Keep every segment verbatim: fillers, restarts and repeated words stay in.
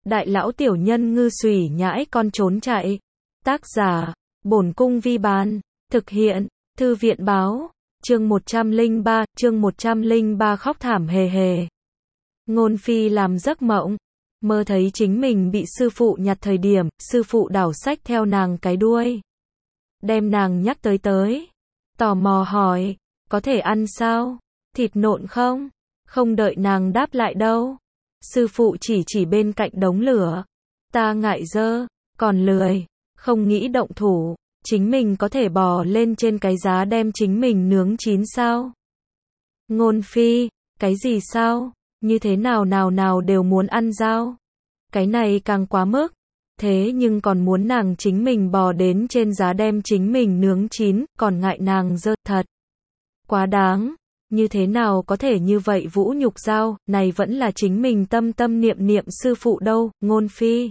Đại lão tiểu nhân ngư xùy nhãi con trốn chạy. Tác giả, Bổn Cung Vi Bán. Thực hiện, Thư viện Báo. Chương một trăm lẻ ba, chương một trăm lẻ ba khóc thảm hề hề. Ngôn Phi làm giấc mộng, mơ thấy chính mình bị sư phụ nhặt thời điểm, sư phụ đảo xách theo nàng cái đuôi. Đem nàng nhắc tới tới. Tò mò hỏi, có thể ăn sao? Thịt nộn không? Không đợi nàng đáp lại đâu. Sư phụ chỉ chỉ bên cạnh đống lửa. Ta ngại dơ, còn lười, không nghĩ động thủ. Chính mình có thể bò lên trên cái giá đem chính mình nướng chín sao? Ngôn Phi, cái gì sao? Như thế nào nào nào đều muốn ăn dao. Cái này càng quá mức. Thế nhưng còn muốn nàng chính mình bò đến trên giá đem chính mình nướng chín, còn ngại nàng dơ, thật. Quá đáng. Như thế nào có thể như vậy vũ nhục dao, này vẫn là chính mình tâm tâm niệm niệm sư phụ đâu, Ngôn Phi.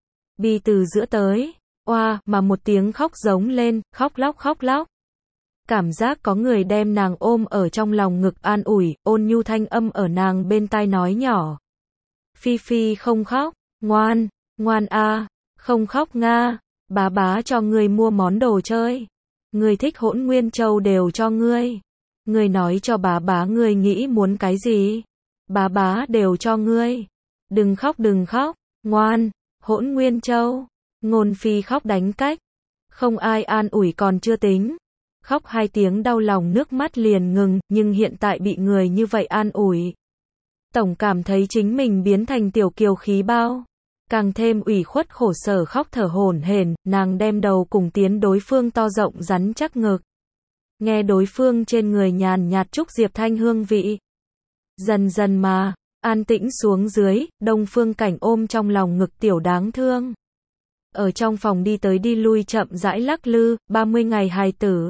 Bi từ giữa tới, oa, mà một tiếng khóc giống lên, khóc lóc khóc lóc. Cảm giác có người đem nàng ôm ở trong lòng ngực an ủi, ôn nhu thanh âm ở nàng bên tai nói nhỏ. Phi Phi không khóc, ngoan, ngoan a, không khóc nga, bá bá cho ngươi mua món đồ chơi. Ngươi thích Hỗn Nguyên Châu đều cho ngươi. Ngươi nói cho bá bá ngươi nghĩ muốn cái gì? Bá bá đều cho ngươi. Đừng khóc đừng khóc, ngoan, Hỗn Nguyên Châu. Ngôn Phi khóc đánh cách. Không ai an ủi còn chưa tính. Khóc hai tiếng đau lòng nước mắt liền ngừng, nhưng hiện tại bị người như vậy an ủi. Tổng cảm thấy chính mình biến thành tiểu kiều khí bao. Càng thêm ủy khuất khổ sở khóc thở hổn hển, nàng đem đầu cùng tiến đối phương to rộng rắn chắc ngực. Nghe đối phương trên người nhàn nhạt trúc diệp thanh hương vị. Dần dần mà, an tĩnh xuống dưới, Đông Phương Cảnh ôm trong lòng ngực tiểu đáng thương. Ở trong phòng đi tới đi lui chậm rãi lắc lư, ba mươi ngày hài tử.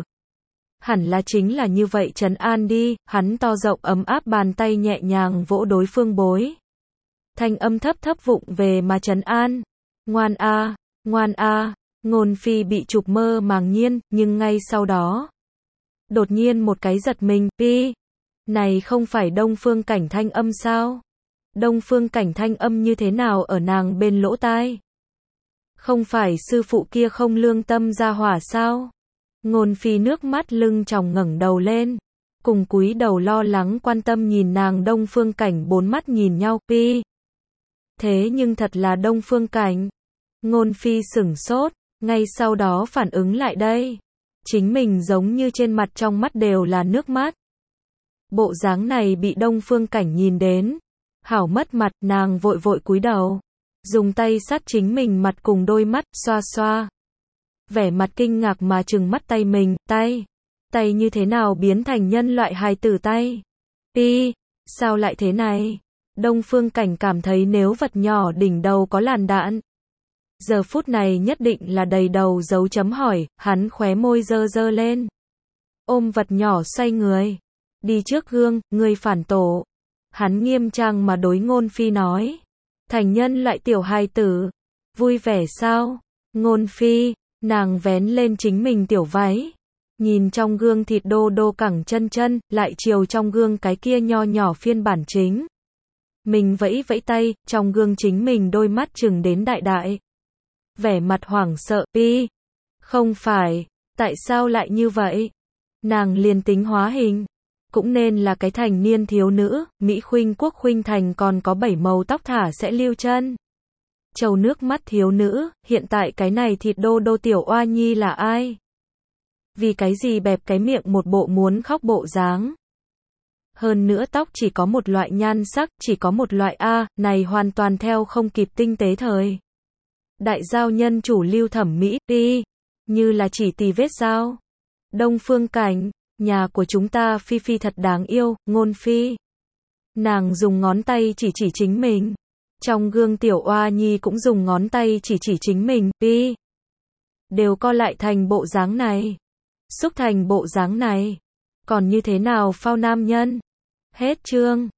Hẳn là chính là như vậy trấn an đi, hắn to rộng ấm áp bàn tay nhẹ nhàng vỗ đối phương bối. Thanh âm thấp thấp vụng về mà trấn an. Ngoan a, ngoan a, Ngôn Phi bị chụp mơ màng nhiên, nhưng ngay sau đó. Đột nhiên một cái giật mình, Pi. Này không phải Đông Phương Cảnh thanh âm sao? Đông Phương Cảnh thanh âm như thế nào ở nàng bên lỗ tai? Không phải sư phụ kia không lương tâm ra hỏa sao? Ngôn Phi nước mắt lưng tròng ngẩng đầu lên. Cùng cúi đầu lo lắng quan tâm nhìn nàng Đông Phương Cảnh bốn mắt nhìn nhau, Pi. Thế nhưng thật là Đông Phương Cảnh. Ngôn Phi sửng sốt, ngay sau đó phản ứng lại đây. Chính mình giống như trên mặt trong mắt đều là nước mắt. Bộ dáng này bị Đông Phương Cảnh nhìn đến. Hảo mất mặt, nàng vội vội cúi đầu. Dùng tay sát chính mình mặt cùng đôi mắt, xoa xoa. Vẻ mặt kinh ngạc mà trừng mắt tay mình, tay. Tay như thế nào biến thành nhân loại hài tử tay? Pi, sao lại thế này? Đông Phương Cảnh cảm thấy nếu vật nhỏ đỉnh đầu có làn đạn. Giờ phút này nhất định là đầy đầu dấu chấm hỏi, hắn khóe môi dơ dơ lên. Ôm vật nhỏ xoay người. Đi trước gương, người phản tổ. Hắn nghiêm trang mà đối Ngôn Phi nói. Thành nhân loại tiểu hài tử. Vui vẻ sao? Ngôn Phi, nàng vén lên chính mình tiểu váy. Nhìn trong gương thịt đô đô cẳng chân chân, lại chiều trong gương cái kia nho nhỏ phiên bản chính. Mình vẫy vẫy tay, trong gương chính mình đôi mắt trừng đến đại đại. Vẻ mặt hoảng sợ, Pi. Không phải, tại sao lại như vậy? Nàng liền tính hóa hình. Cũng nên là cái thành niên thiếu nữ, Mỹ Khuynh Quốc Khuynh Thành còn có bảy màu tóc thả sẽ lưu chân. Trầu nước mắt thiếu nữ, hiện tại cái này thịt đô đô tiểu oa nhi là ai? Vì cái gì bẹp cái miệng một bộ muốn khóc bộ dáng? Hơn nữa tóc chỉ có một loại nhan sắc, chỉ có một loại A, này hoàn toàn theo không kịp tinh tế thời. Đại giao nhân chủ lưu thẩm mỹ, đi, như là chỉ tì vết dao. Đông Phương Cảnh, nhà của chúng ta Phi Phi thật đáng yêu, Ngôn Phi. Nàng dùng ngón tay chỉ chỉ chính mình. Trong gương tiểu oa nhi cũng dùng ngón tay chỉ chỉ chính mình, Pi. Đều co lại thành bộ dáng này. Xúc thành bộ dáng này. Còn như thế nào phao nam nhân? Hết chương.